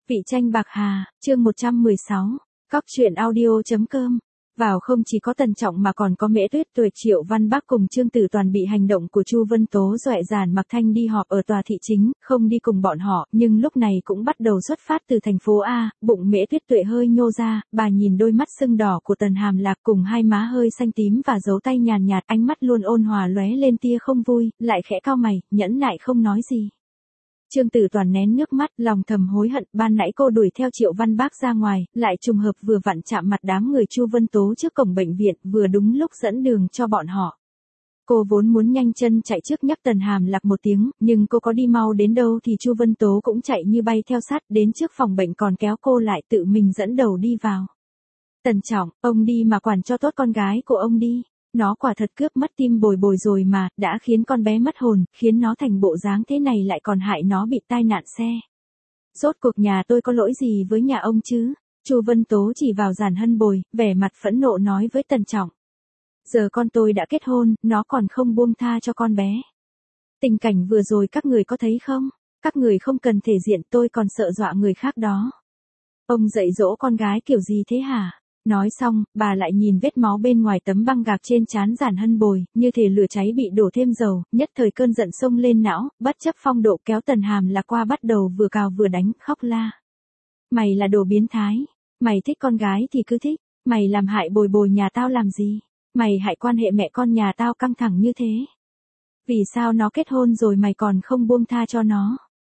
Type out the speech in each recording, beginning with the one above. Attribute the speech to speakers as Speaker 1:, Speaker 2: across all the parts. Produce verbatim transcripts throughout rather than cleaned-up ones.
Speaker 1: Vị tranh bạc hà, chương một trăm mười sáu, cóc truyện audio.com. Vào không chỉ có Tần Trọng mà còn có Mễ Tuyết Tuệ, Triệu Văn Bác cùng Trương Tử Toàn bị hành động của Chu Vân Tố dọa dàn Mạc Thanh đi họp ở tòa thị chính, không đi cùng bọn họ, nhưng lúc này cũng bắt đầu xuất phát từ thành phố A, bụng Mễ Tuyết Tuệ hơi nhô ra, bà nhìn đôi mắt sưng đỏ của Tần Hàm Lạc cùng hai má hơi xanh tím và dấu tay nhàn nhạt, ánh mắt luôn ôn hòa lóe lên tia không vui, lại khẽ cau mày, nhẫn nại không nói gì. Trương Tử Toàn nén nước mắt, lòng thầm hối hận, ban nãy cô đuổi theo Triệu Văn Bác ra ngoài, lại trùng hợp vừa vặn chạm mặt đám người Chu Vân Tố trước cổng bệnh viện, vừa đúng lúc dẫn đường cho bọn họ. Cô vốn muốn nhanh chân chạy trước nhắc Tần Hàm Lạc một tiếng, nhưng cô có đi mau đến đâu thì Chu Vân Tố cũng chạy như bay theo sát, đến trước phòng bệnh còn kéo cô lại tự mình dẫn đầu đi vào. Tần Trọng, ông đi mà quản cho tốt con gái của ông đi. Nó quả thật cướp mất tim Bồi Bồi rồi mà, đã khiến con bé mất hồn, khiến nó thành bộ dáng thế này lại còn hại nó bị tai nạn xe. Rốt cuộc nhà tôi có lỗi gì với nhà ông chứ? Chu Vân Tố chỉ vào Giản Hân Bồi, vẻ mặt phẫn nộ nói với Tần Trọng. Giờ con tôi đã kết hôn, nó còn không buông tha cho con bé. Tình cảnh vừa rồi các người có thấy không? Các người không cần thể diện, tôi còn sợ dọa người khác đó. Ông dạy dỗ con gái kiểu gì thế hả? Nói xong, bà lại nhìn vết máu bên ngoài tấm băng gạc trên trán Giản Hân Bồi, như thể lửa cháy bị đổ thêm dầu, nhất thời cơn giận xông lên não, bất chấp phong độ kéo Tần Hàm Lạc qua bắt đầu vừa cào vừa đánh, khóc la. Mày là đồ biến thái, mày thích con gái thì cứ thích, mày làm hại Bồi Bồi nhà tao làm gì, mày hại quan hệ mẹ con nhà tao căng thẳng như thế. Vì sao nó kết hôn rồi mày còn không buông tha cho nó?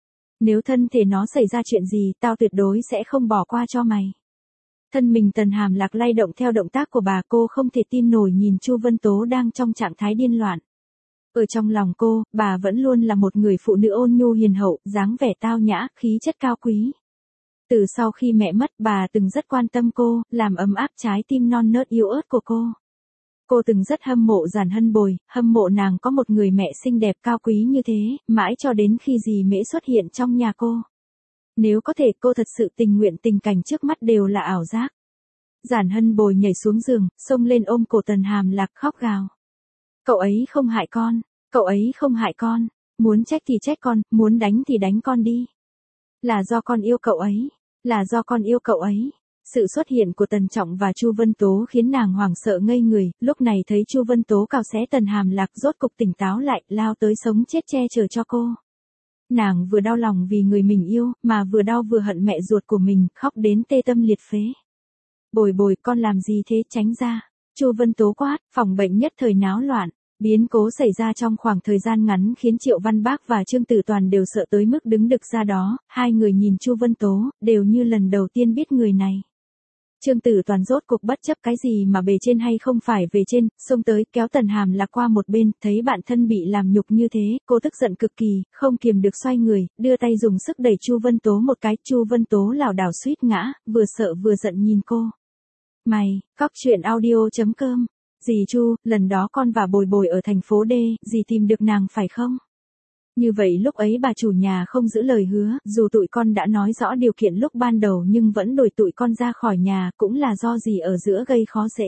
Speaker 1: Nếu thân thể nó xảy ra chuyện gì, tao tuyệt đối sẽ không bỏ qua cho mày. Thân mình Tần Hàm Lạc lay động theo động tác của bà, cô không thể tin nổi nhìn Chu Vân Tố đang trong trạng thái điên loạn. Ở trong lòng cô, bà vẫn luôn là một người phụ nữ ôn nhu hiền hậu, dáng vẻ tao nhã, khí chất cao quý. Từ sau khi mẹ mất, bà từng rất quan tâm cô, làm ấm áp trái tim non nớt yếu ớt của cô. Cô từng rất hâm mộ Giản Hân Bồi, hâm mộ nàng có một người mẹ xinh đẹp cao quý như thế, mãi cho đến khi dì Mễ xuất hiện trong nhà cô. Nếu có thể cô thật sự tình nguyện tình cảnh trước mắt đều là ảo giác. Giản Hân Bồi nhảy xuống giường, xông lên ôm cổ Tần Hàm Lạc khóc gào. Cậu ấy không hại con, cậu ấy không hại con, muốn trách thì trách con, muốn đánh thì đánh con đi. Là do con yêu cậu ấy, là do con yêu cậu ấy. Sự xuất hiện của Tần Trọng và Chu Vân Tố khiến nàng hoảng sợ ngây người, lúc này thấy Chu Vân Tố cào xé Tần Hàm Lạc rốt cục tỉnh táo lại, lao tới sống chết che chở cho cô. Nàng vừa đau lòng vì người mình yêu, mà vừa đau vừa hận mẹ ruột của mình, khóc đến tê tâm liệt phế. Bồi Bồi, con làm gì thế, tránh ra. Chu Vân Tố quát, phòng bệnh nhất thời náo loạn. Biến cố xảy ra trong khoảng thời gian ngắn khiến Triệu Văn Bác và Trương Tử Toàn đều sợ tới mức đứng đực ra đó, hai người nhìn Chu Vân Tố, đều như lần đầu tiên biết người này. Trương Tử Toàn rốt cuộc bất chấp cái gì mà bề trên hay không phải về trên, xông tới kéo Tần Hàm Lạc qua một bên, thấy bạn thân bị làm nhục như thế, cô tức giận cực kỳ, không kiềm được xoay người, đưa tay dùng sức đẩy Chu Vân Tố một cái, Chu Vân Tố lảo đảo suýt ngã, vừa sợ vừa giận nhìn cô. Mày, cóc truyện audio.com. Dì Chu, lần đó con và Bồi Bồi ở thành phố D, dì tìm được nàng phải không? Như vậy lúc ấy bà chủ nhà không giữ lời hứa, dù tụi con đã nói rõ điều kiện lúc ban đầu nhưng vẫn đuổi tụi con ra khỏi nhà, cũng là do dì ở giữa gây khó dễ.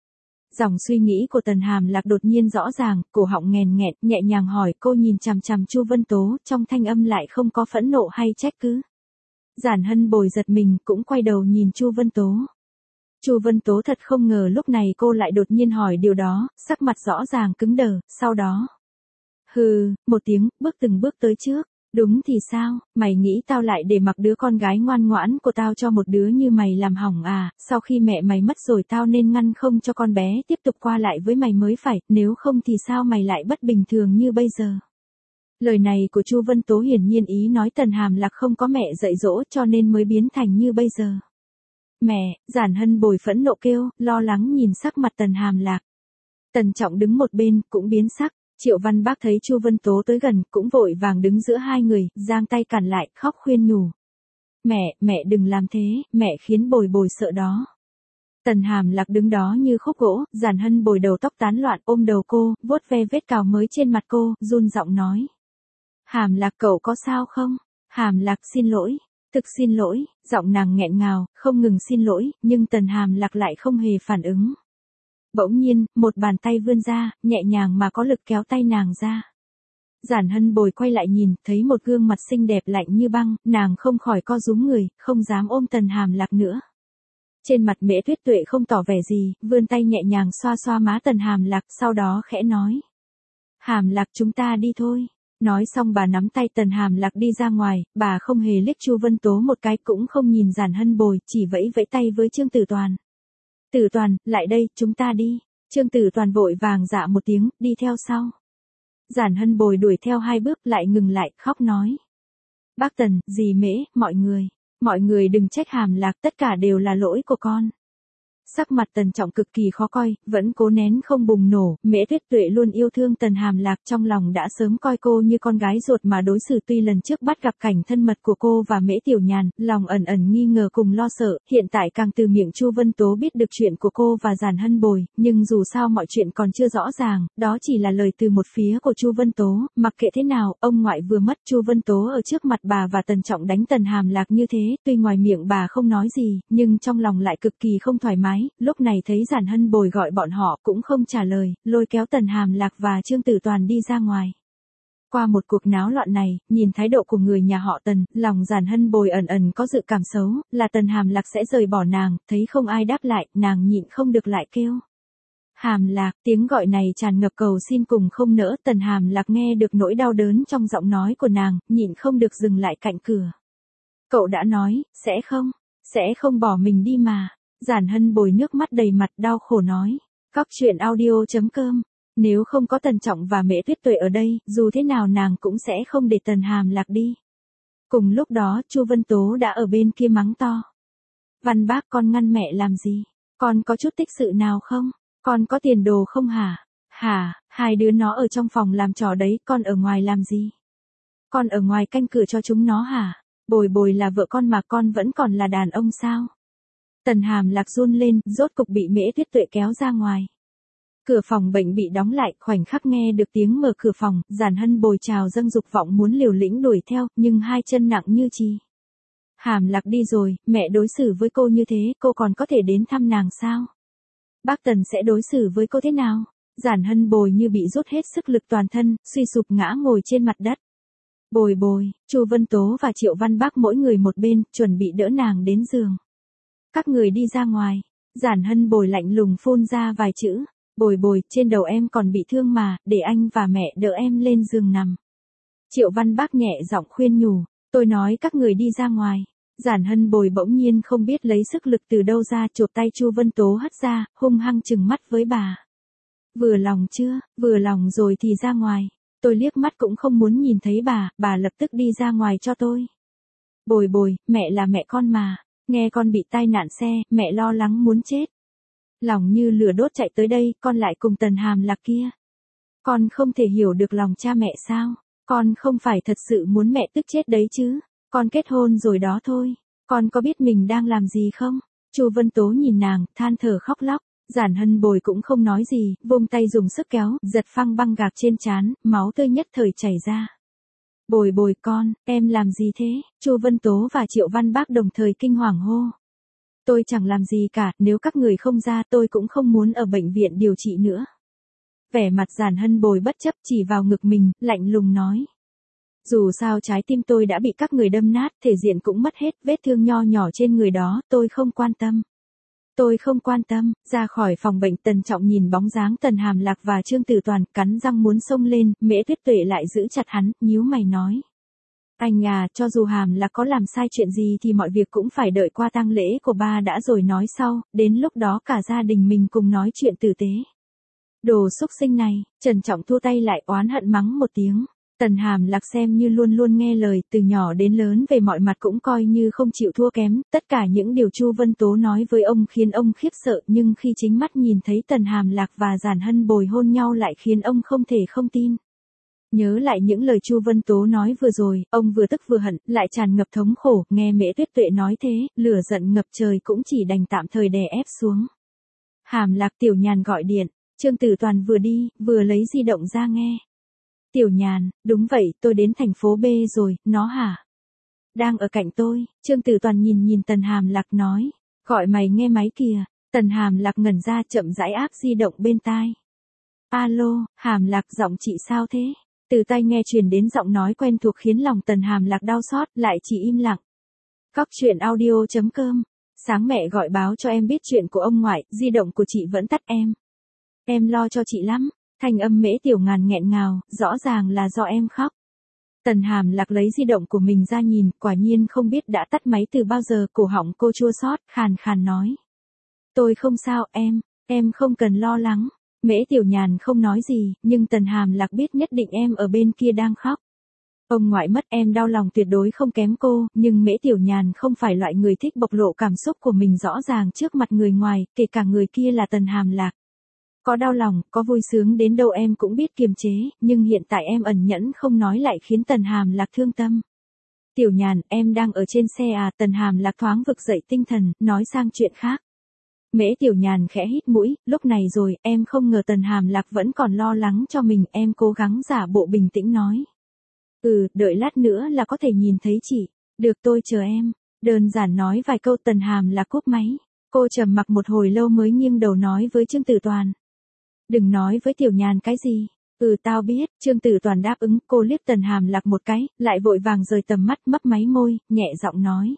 Speaker 1: Dòng suy nghĩ của Tần Hàm Lạc đột nhiên rõ ràng, cổ họng nghèn nghẹn, nhẹ nhàng hỏi, cô nhìn chằm chằm Chu Vân Tố, trong thanh âm lại không có phẫn nộ hay trách cứ. Giản Hân Bồi giật mình, cũng quay đầu nhìn Chu Vân Tố. Chu Vân Tố thật không ngờ lúc này cô lại đột nhiên hỏi điều đó, sắc mặt rõ ràng cứng đờ, sau đó. Hừ, một tiếng, bước từng bước tới trước. Đúng thì sao, mày nghĩ tao lại để mặc đứa con gái ngoan ngoãn của tao cho một đứa như mày làm hỏng à, sau khi mẹ mày mất rồi tao nên ngăn không cho con bé tiếp tục qua lại với mày mới phải, nếu không thì sao mày lại bất bình thường như bây giờ. Lời này của Chu Vân Tố hiển nhiên ý nói Tần Hàm Lạc không có mẹ dạy dỗ cho nên mới biến thành như bây giờ. Mẹ, Giản Hân Bồi phẫn nộ kêu, lo lắng nhìn sắc mặt Tần Hàm Lạc. Tần Trọng đứng một bên, cũng biến sắc. Triệu Văn Bác thấy Chu Vân Tố tới gần, cũng vội vàng đứng giữa hai người, giang tay cản lại, khóc khuyên nhủ. Mẹ, mẹ đừng làm thế, mẹ khiến Bồi Bồi sợ đó. Tần Hàm Lạc đứng đó như khúc gỗ, Giản Hân Bồi đầu tóc tán loạn ôm đầu cô, vuốt ve vết cào mới trên mặt cô, run giọng nói. Hàm Lạc cậu có sao không? Hàm Lạc xin lỗi. Thực xin lỗi, giọng nàng nghẹn ngào, không ngừng xin lỗi, nhưng Tần Hàm Lạc lại không hề phản ứng. Bỗng nhiên, một bàn tay vươn ra, nhẹ nhàng mà có lực kéo tay nàng ra. Giản Hân Bồi quay lại nhìn, thấy một gương mặt xinh đẹp lạnh như băng, nàng không khỏi co rúm người, không dám ôm Tần Hàm Lạc nữa. Trên mặt Mễ Tuyết Tuệ không tỏ vẻ gì, vươn tay nhẹ nhàng xoa xoa má Tần Hàm Lạc, sau đó khẽ nói. Hàm Lạc chúng ta đi thôi. Nói xong bà nắm tay Tần Hàm Lạc đi ra ngoài, bà không hề liếc Chu Vân Tố một cái, cũng không nhìn Giản Hân Bồi, chỉ vẫy vẫy tay với Trương Tử Toàn. Tử Toàn, lại đây, chúng ta đi. Trương Tử Toàn vội vàng dạ một tiếng, đi theo sau. Giản Hân Bồi đuổi theo hai bước lại ngừng lại, khóc nói. Bác Tần, dì Mễ, mọi người, mọi người đừng trách Hàm Lạc, tất cả đều là lỗi của con. Sắc mặt Tần Trọng cực kỳ khó coi, vẫn cố nén không bùng nổ, Mễ Tuyết Tuệ luôn yêu thương Tần Hàm Lạc, trong lòng đã sớm coi cô như con gái ruột mà đối xử, tuy lần trước bắt gặp cảnh thân mật của cô và Mễ Tiểu Nhàn, lòng ẩn ẩn nghi ngờ cùng lo sợ, hiện tại càng từ miệng Chu Vân Tố biết được chuyện của cô và Giản Hân Bồi, nhưng dù sao mọi chuyện còn chưa rõ ràng, đó chỉ là lời từ một phía của Chu Vân Tố, mặc kệ thế nào, ông ngoại vừa mất, Chu Vân Tố ở trước mặt bà và Tần Trọng đánh Tần Hàm Lạc như thế, tuy ngoài miệng bà không nói gì, nhưng trong lòng lại cực kỳ không thoải mái. Lúc này thấy Giản Hân Bồi gọi bọn họ cũng không trả lời, lôi kéo Tần Hàm Lạc và Trương Tử Toàn đi ra ngoài. Qua một cuộc náo loạn này, nhìn thái độ của người nhà họ Tần, lòng Giản Hân Bồi ẩn ẩn có dự cảm xấu, là Tần Hàm Lạc sẽ rời bỏ nàng, thấy không ai đáp lại, nàng nhịn không được lại kêu. Hàm Lạc, tiếng gọi này tràn ngập cầu xin cùng không nỡ, Tần Hàm Lạc nghe được nỗi đau đớn trong giọng nói của nàng, nhịn không được dừng lại cạnh cửa. Cậu đã nói, sẽ không, sẽ không bỏ mình đi mà. Giản Hân Bồi nước mắt đầy mặt đau khổ nói. Cóc truyện audio chấm com. Nếu không có Tần Trọng và Mễ Tuyết Tuệ ở đây, dù thế nào nàng cũng sẽ không để Tần Hàm Lạc đi. Cùng lúc đó, Chu Vân Tố đã ở bên kia mắng to. Văn Bác, con ngăn mẹ làm gì? Con có chút tích sự nào không? Con có tiền đồ không hả? Hả, hai đứa nó ở trong phòng làm trò đấy, con ở ngoài làm gì? Con ở ngoài canh cửa cho chúng nó hả? Bồi Bồi là vợ con mà con vẫn còn là đàn ông sao? Tần Hàm Lạc run lên, rốt cục bị Mễ Tuyết Tuệ kéo ra ngoài. Cửa phòng bệnh bị đóng lại, khoảnh khắc nghe được tiếng mở cửa phòng, Giản Hân Bồi trào dâng dục vọng muốn liều lĩnh đuổi theo, nhưng hai chân nặng như chì. Hàm Lạc đi rồi, mẹ đối xử với cô như thế, cô còn có thể đến thăm nàng sao? Bác Tần sẽ đối xử với cô thế nào? Giản Hân Bồi như bị rút hết sức lực toàn thân, suy sụp ngã ngồi trên mặt đất. Bồi Bồi, Chu Vân Tố và Triệu Văn Bác mỗi người một bên, chuẩn bị đỡ nàng đến giường. Các người đi ra ngoài. Giản Hân Bồi lạnh lùng phun ra vài chữ. Bồi Bồi, trên đầu em còn bị thương mà, để anh và mẹ đỡ em lên giường nằm. Triệu Văn Bác nhẹ giọng khuyên nhủ. Tôi nói các người đi ra ngoài. Giản Hân Bồi bỗng nhiên không biết lấy sức lực từ đâu ra, chộp tay Chu Vân Tố hất ra, hung hăng trừng mắt với bà. Vừa lòng chưa, vừa lòng rồi thì ra ngoài. Tôi liếc mắt cũng không muốn nhìn thấy bà, bà lập tức đi ra ngoài cho tôi. Bồi Bồi, mẹ là mẹ con mà. Nghe con bị tai nạn xe, mẹ lo lắng muốn chết. Lòng như lửa đốt chạy tới đây, con lại cùng Tần Hàm Lạc kia. Con không thể hiểu được lòng cha mẹ sao? Con không phải thật sự muốn mẹ tức chết đấy chứ? Con kết hôn rồi đó thôi. Con có biết mình đang làm gì không? Chu Vân Tố nhìn nàng, than thở khóc lóc. Giản Hân Bồi cũng không nói gì, vung tay dùng sức kéo, giật phăng băng gạc trên trán, máu tươi nhất thời chảy ra. Bồi Bồi con, em làm gì thế? Chu Vân Tố và Triệu Văn Bác đồng thời kinh hoàng hô. Tôi chẳng làm gì cả, nếu các người không ra tôi cũng không muốn ở bệnh viện điều trị nữa. Vẻ mặt Giản Hân Bồi bất chấp chỉ vào ngực mình, lạnh lùng nói. Dù sao trái tim tôi đã bị các người đâm nát, thể diện cũng mất hết, vết thương nho nhỏ trên người đó, tôi không quan tâm. Tôi không quan tâm. Ra khỏi phòng bệnh, Tần Trọng nhìn bóng dáng Tần Hàm Lạc và Trương Tử Toàn, cắn răng muốn xông lên, Mễ Tuyết Tuệ lại giữ chặt hắn, nhíu mày nói. Anh à, cho dù Hàm Lạc có làm sai chuyện gì thì mọi việc cũng phải đợi qua tang lễ của ba đã rồi nói sau, đến lúc đó cả gia đình mình cùng nói chuyện tử tế. Đồ xúc sinh này, Trần Trọng thua tay lại oán hận mắng một tiếng. Tần Hàm Lạc xem như luôn luôn nghe lời, từ nhỏ đến lớn về mọi mặt cũng coi như không chịu thua kém, tất cả những điều Chu Vân Tố nói với ông khiến ông khiếp sợ, nhưng khi chính mắt nhìn thấy Tần Hàm Lạc và Giản Hân Bồi hôn nhau lại khiến ông không thể không tin. Nhớ lại những lời Chu Vân Tố nói vừa rồi, ông vừa tức vừa hận, lại tràn ngập thống khổ, nghe Mễ Tuyết Tuệ nói thế, lửa giận ngập trời cũng chỉ đành tạm thời đè ép xuống. Hàm Lạc, Tiểu Nhàn gọi điện, Trương Tử Toàn vừa đi, vừa lấy di động ra nghe. Tiểu Nhàn, đúng vậy, tôi đến thành phố B rồi, nó hả? Đang ở cạnh tôi. Trương Tử Toàn nhìn nhìn Tần Hàm Lạc nói. Gọi mày nghe máy kìa. Tần Hàm Lạc ngẩn ra chậm rãi áp di động bên tai. Alo, Hàm Lạc, giọng chị sao thế? Từ tai nghe truyền đến giọng nói quen thuộc khiến lòng Tần Hàm Lạc đau xót, lại chỉ im lặng. Cóc truyện audio.com. Sáng mẹ gọi báo cho em biết chuyện của ông ngoại, di động của chị vẫn tắt em. Em lo cho chị lắm. Thanh âm Mễ Tiểu Ngàn nghẹn ngào, rõ ràng là do em khóc. Tần Hàm Lạc lấy di động của mình ra nhìn, quả nhiên không biết đã tắt máy từ bao giờ, cổ họng cô chua xót, khàn khàn nói. Tôi không sao, em, em không cần lo lắng. Mễ Tiểu Nhàn không nói gì, nhưng Tần Hàm Lạc biết nhất định em ở bên kia đang khóc. Ông ngoại mất em đau lòng tuyệt đối không kém cô, nhưng Mễ Tiểu Nhàn không phải loại người thích bộc lộ cảm xúc của mình rõ ràng trước mặt người ngoài, kể cả người kia là Tần Hàm Lạc. Có đau lòng, có vui sướng đến đâu em cũng biết kiềm chế, nhưng hiện tại em ẩn nhẫn không nói lại khiến Tần Hàm Lạc thương tâm. Tiểu Nhàn, em đang ở trên xe à? Tần Hàm Lạc thoáng vực dậy tinh thần, nói sang chuyện khác. Mễ Tiểu Nhàn khẽ hít mũi, lúc này rồi, em không ngờ Tần Hàm Lạc vẫn còn lo lắng cho mình, em cố gắng giả bộ bình tĩnh nói. Ừ, đợi lát nữa là có thể nhìn thấy chị, được tôi chờ em, đơn giản nói vài câu. Tần Hàm Lạc cúp máy, cô trầm mặc một hồi lâu mới nghiêng đầu nói với Trương Tử Toàn. Đừng nói với Tiểu Nhàn cái gì. Ừ tao biết, Trương Tử Toàn đáp ứng, cô liếc Tần Hàm Lạc một cái, lại vội vàng rời tầm mắt, mấp máy môi, nhẹ giọng nói.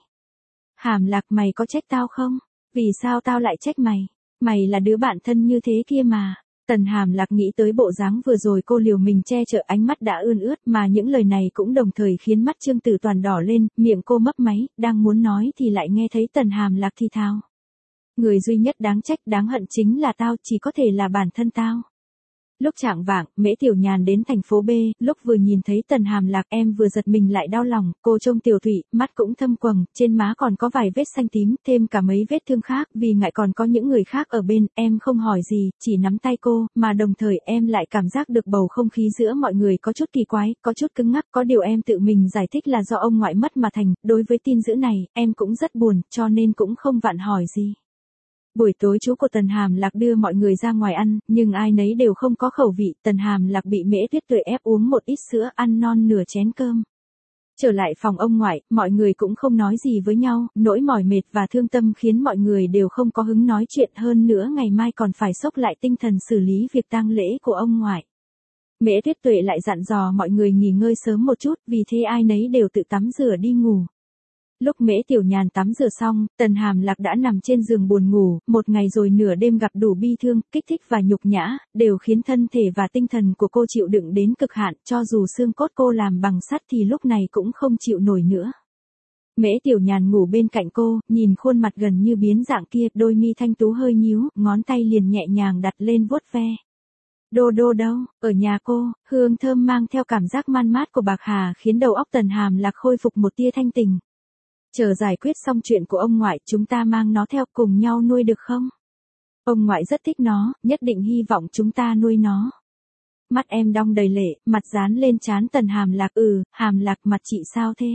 Speaker 1: Hàm Lạc, mày có trách tao không? Vì sao tao lại trách mày? Mày là đứa bạn thân như thế kia mà. Tần Hàm Lạc nghĩ tới bộ dáng vừa rồi cô liều mình che chở, ánh mắt đã ươn ướt, mà những lời này cũng đồng thời khiến mắt Trương Tử Toàn đỏ lên, miệng cô mấp máy, đang muốn nói thì lại nghe thấy Tần Hàm Lạc thì thào. Người duy nhất đáng trách đáng hận chính là tao, chỉ có thể là bản thân tao. Lúc chạng vạng, Mễ Tiểu Nhàn đến thành phố B, lúc vừa nhìn thấy Tần Hàm Lạc em vừa giật mình lại đau lòng, cô trông tiểu thụy, mắt cũng thâm quầng, trên má còn có vài vết xanh tím, thêm cả mấy vết thương khác, vì ngại còn có những người khác ở bên, em không hỏi gì, chỉ nắm tay cô, mà đồng thời em lại cảm giác được bầu không khí giữa mọi người có chút kỳ quái, có chút cứng ngắc, có điều em tự mình giải thích là do ông ngoại mất mà thành, đối với tin dữ này, em cũng rất buồn, cho nên cũng không vặn hỏi gì. Buổi tối chú của Tần Hàm Lạc đưa mọi người ra ngoài ăn, nhưng ai nấy đều không có khẩu vị, Tần Hàm Lạc bị Mễ Tuyết Tuệ ép uống một ít sữa, ăn non nửa chén cơm. Trở lại phòng ông ngoại, mọi người cũng không nói gì với nhau, nỗi mỏi mệt và thương tâm khiến mọi người đều không có hứng nói chuyện, hơn nữa ngày mai còn phải xốc lại tinh thần xử lý việc tang lễ của ông ngoại. Mễ Tuyết Tuệ lại dặn dò mọi người nghỉ ngơi sớm một chút, vì thế ai nấy đều tự tắm rửa đi ngủ. Lúc Mễ Tiểu Nhàn tắm rửa xong, Tần Hàm Lạc đã nằm trên giường buồn ngủ, một ngày rồi nửa đêm gặp đủ bi thương, kích thích và nhục nhã, đều khiến thân thể và tinh thần của cô chịu đựng đến cực hạn, cho dù xương cốt cô làm bằng sắt thì lúc này cũng không chịu nổi nữa. Mễ Tiểu Nhàn ngủ bên cạnh cô, nhìn khuôn mặt gần như biến dạng kia, đôi mi thanh tú hơi nhíu, ngón tay liền nhẹ nhàng đặt lên vuốt ve. Đô đô đâu, ở nhà cô, hương thơm mang theo cảm giác man mát của bạc hà khiến đầu óc Tần Hàm Lạc khôi phục một tia thanh tình. Chờ giải quyết xong chuyện của ông ngoại, chúng ta mang nó theo cùng nhau nuôi được không? Ông ngoại rất thích nó, nhất định hy vọng chúng ta nuôi nó. Mắt em đong đầy lệ, mặt dán lên trán Tần Hàm Lạc. Ừ, Hàm Lạc, mặt chị sao thế?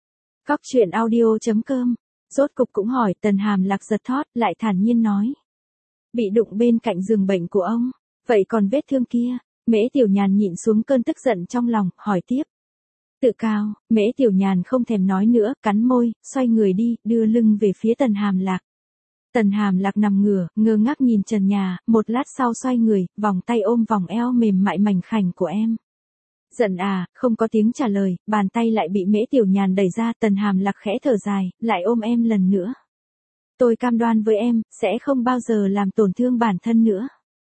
Speaker 1: Cóc truyện audio.com. Rốt cục cũng hỏi. Tần Hàm Lạc giật thót, lại thản nhiên nói. Bị đụng bên cạnh giường bệnh của ông. Vậy còn vết thương kia? Mễ Tiểu Nhàn nhịn xuống cơn tức giận trong lòng, hỏi tiếp. Tự cao, Mễ Tiểu Nhàn không thèm nói nữa, cắn môi, xoay người đi, đưa lưng về phía Tần Hàm Lạc. Tần Hàm Lạc nằm ngửa, ngơ ngác nhìn trần nhà, một lát sau xoay người, vòng tay ôm vòng eo mềm mại mảnh khảnh của em. Giận à? Không có tiếng trả lời, bàn tay lại bị Mễ Tiểu Nhàn đẩy ra. Tần Hàm Lạc khẽ thở dài, lại ôm em lần nữa. Tôi cam đoan với em, sẽ không bao giờ làm tổn thương bản thân nữa.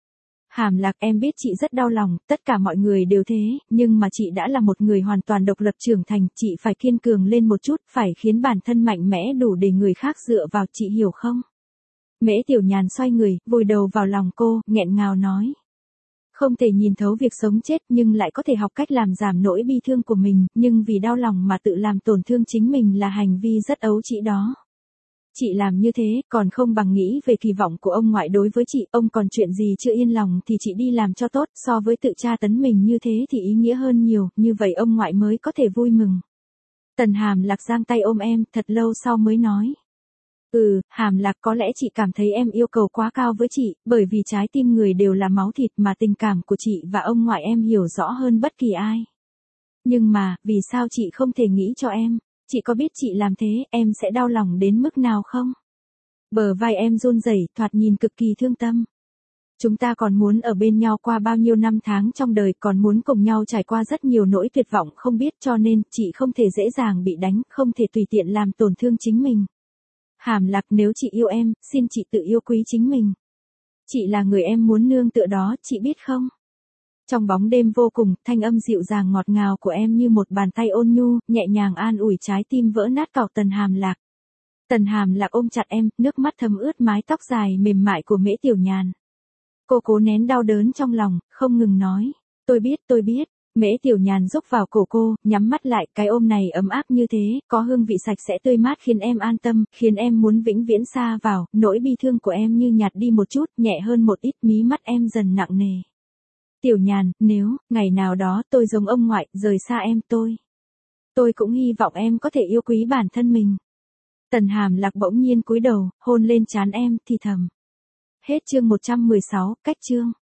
Speaker 1: Hàm Lạc, em biết chị rất đau lòng, tất cả mọi người đều thế, nhưng mà chị đã là một người hoàn toàn độc lập trưởng thành, chị phải kiên cường lên một chút, phải khiến bản thân mạnh mẽ đủ để người khác dựa vào, chị hiểu không? Mễ Tiểu Nhàn xoay người, vùi đầu vào lòng cô, nghẹn ngào nói. Không thể nhìn thấu việc sống chết nhưng lại có thể học cách làm giảm nỗi bi thương của mình, nhưng vì đau lòng mà tự làm tổn thương chính mình là hành vi rất ấu trĩ đó. Chị làm như thế, còn không bằng nghĩ về kỳ vọng của ông ngoại đối với chị, ông còn chuyện gì chưa yên lòng thì chị đi làm cho tốt, so với tự tra tấn mình như thế thì ý nghĩa hơn nhiều, như vậy ông ngoại mới có thể vui mừng. Tần Hàm Lạc giang tay ôm em, thật lâu sau mới nói. Ừ, Hàm Lạc, có lẽ chị cảm thấy em yêu cầu quá cao với chị, bởi vì trái tim người đều là máu thịt mà tình cảm của chị và ông ngoại em hiểu rõ hơn bất kỳ ai. Nhưng mà, vì sao chị không thể nghĩ cho em? Chị có biết chị làm thế, em sẽ đau lòng đến mức nào không? Bờ vai em run rẩy, thoạt nhìn cực kỳ thương tâm. Chúng ta còn muốn ở bên nhau qua bao nhiêu năm tháng trong đời, còn muốn cùng nhau trải qua rất nhiều nỗi tuyệt vọng không biết, cho nên, chị không thể dễ dàng bị đánh, không thể tùy tiện làm tổn thương chính mình. Hàm Lạc, nếu chị yêu em, xin chị tự yêu quý chính mình. Chị là người em muốn nương tựa đó, chị biết không? Trong bóng đêm vô cùng, thanh âm dịu dàng ngọt ngào của em như một bàn tay ôn nhu, nhẹ nhàng an ủi trái tim vỡ nát cọc Tần Hàm Lạc. Tần Hàm Lạc ôm chặt em, nước mắt thấm ướt mái tóc dài mềm mại của Mễ Tiểu Nhàn. Cô cố nén đau đớn trong lòng, không ngừng nói, tôi biết, tôi biết. Mễ Tiểu Nhàn rúc vào cổ cô, nhắm mắt lại, cái ôm này ấm áp như thế, có hương vị sạch sẽ tươi mát khiến em an tâm, khiến em muốn vĩnh viễn xa vào, nỗi bi thương của em như nhạt đi một chút, nhẹ hơn một ít, mí mắt em dần nặng nề. Tiểu Nhàn, nếu, ngày nào đó, tôi giống ông ngoại, rời xa em, tôi. Tôi cũng hy vọng em có thể yêu quý bản thân mình. Tần Hàm Lạc bỗng nhiên cúi đầu, hôn lên trán em, thì thầm. Hết chương một trăm mười sáu, cách chương.